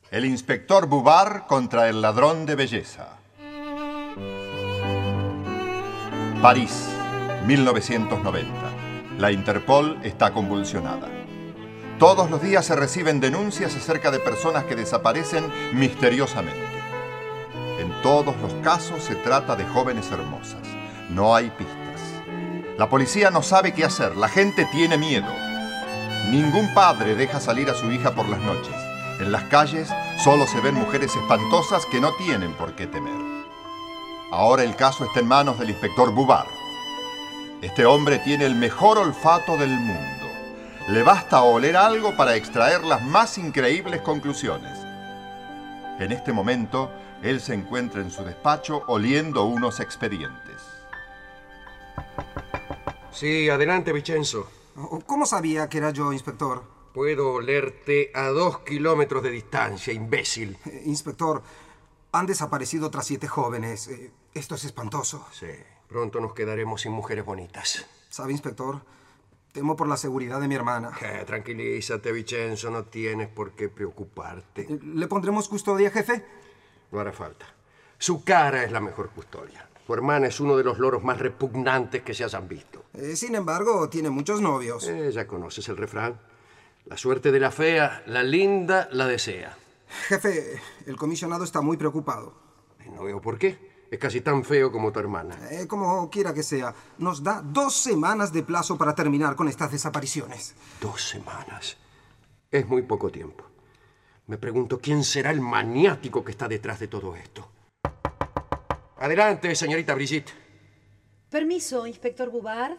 El inspector Bouvard contra el ladrón de belleza. París, 1990. La Interpol está convulsionada. Todos los días se reciben denuncias acerca de personas que desaparecen misteriosamente. En todos los casos se trata de jóvenes hermosas. No hay pistas. La policía no sabe qué hacer. La gente tiene miedo. Ningún padre deja salir a su hija por las noches. En las calles solo se ven mujeres espantosas que no tienen por qué temer. Ahora el caso está en manos del inspector Bouvard. Este hombre tiene el mejor olfato del mundo. Le basta oler algo para extraer las más increíbles conclusiones. En este momento, él se encuentra en su despacho oliendo unos expedientes. Sí, adelante, Vincenzo. ¿Cómo sabía que era yo, inspector? Puedo olerte a 2 kilómetros de distancia, imbécil. Inspector, han desaparecido otras 7 jóvenes. Esto es espantoso. Sí, pronto nos quedaremos sin mujeres bonitas. ¿Sabe, inspector? Temo por la seguridad de mi hermana. Tranquilízate, Vincenzo, no tienes por qué preocuparte. ¿Le pondremos custodia, jefe? No hará falta. Su cara es la mejor custodia. Tu hermana es uno de los loros más repugnantes que se hayan visto. Sin embargo, tiene muchos novios. Ya conoces el refrán. La suerte de la fea, la linda la desea. Jefe, el comisionado está muy preocupado. No veo por qué. Es casi tan feo como tu hermana. Como quiera que sea, nos da 2 semanas de plazo para terminar con estas desapariciones. 2 semanas. Es muy poco tiempo. Me pregunto quién será el maniático que está detrás de todo esto. Adelante, señorita Brigitte. Permiso, inspector Bouvard.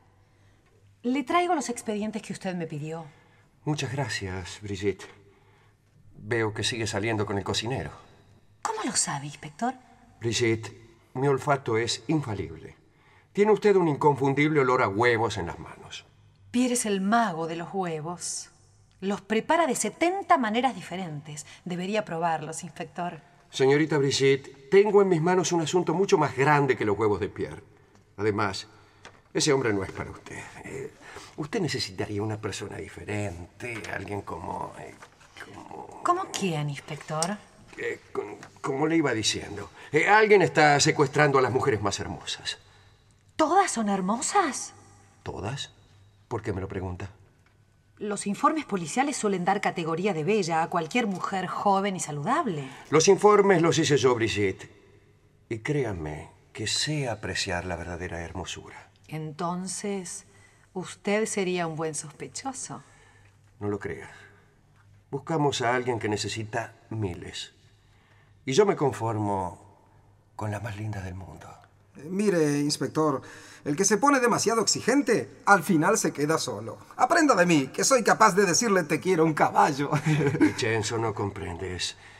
Le traigo los expedientes que usted me pidió. Muchas gracias, Brigitte. Veo que sigue saliendo con el cocinero. ¿Cómo lo sabe, inspector? Brigitte, mi olfato es infalible. Tiene usted un inconfundible olor a huevos en las manos. Pierre es el mago de los huevos. Los prepara de 70 maneras diferentes. Debería probarlos, inspector. Señorita Brigitte, tengo en mis manos un asunto mucho más grande que los huevos de Pierre. Además, ese hombre no es para usted. Usted necesitaría una persona diferente, alguien como... ¿Cómo quién, inspector? Como le iba diciendo, alguien está secuestrando a las mujeres más hermosas. ¿Todas son hermosas? ¿Todas? ¿Por qué me lo pregunta? Los informes policiales suelen dar categoría de bella a cualquier mujer joven y saludable. Los informes los hice yo, Brigitte. Y créanme que sé apreciar la verdadera hermosura. Entonces, usted sería un buen sospechoso. No lo crea. Buscamos a alguien que necesita miles. Y yo me conformo con la más linda del mundo. Mire, inspector, el que se pone demasiado exigente, al final se queda solo. Aprenda de mí, que soy capaz de decirle te quiero a un caballo. Vincenzo, no comprendes.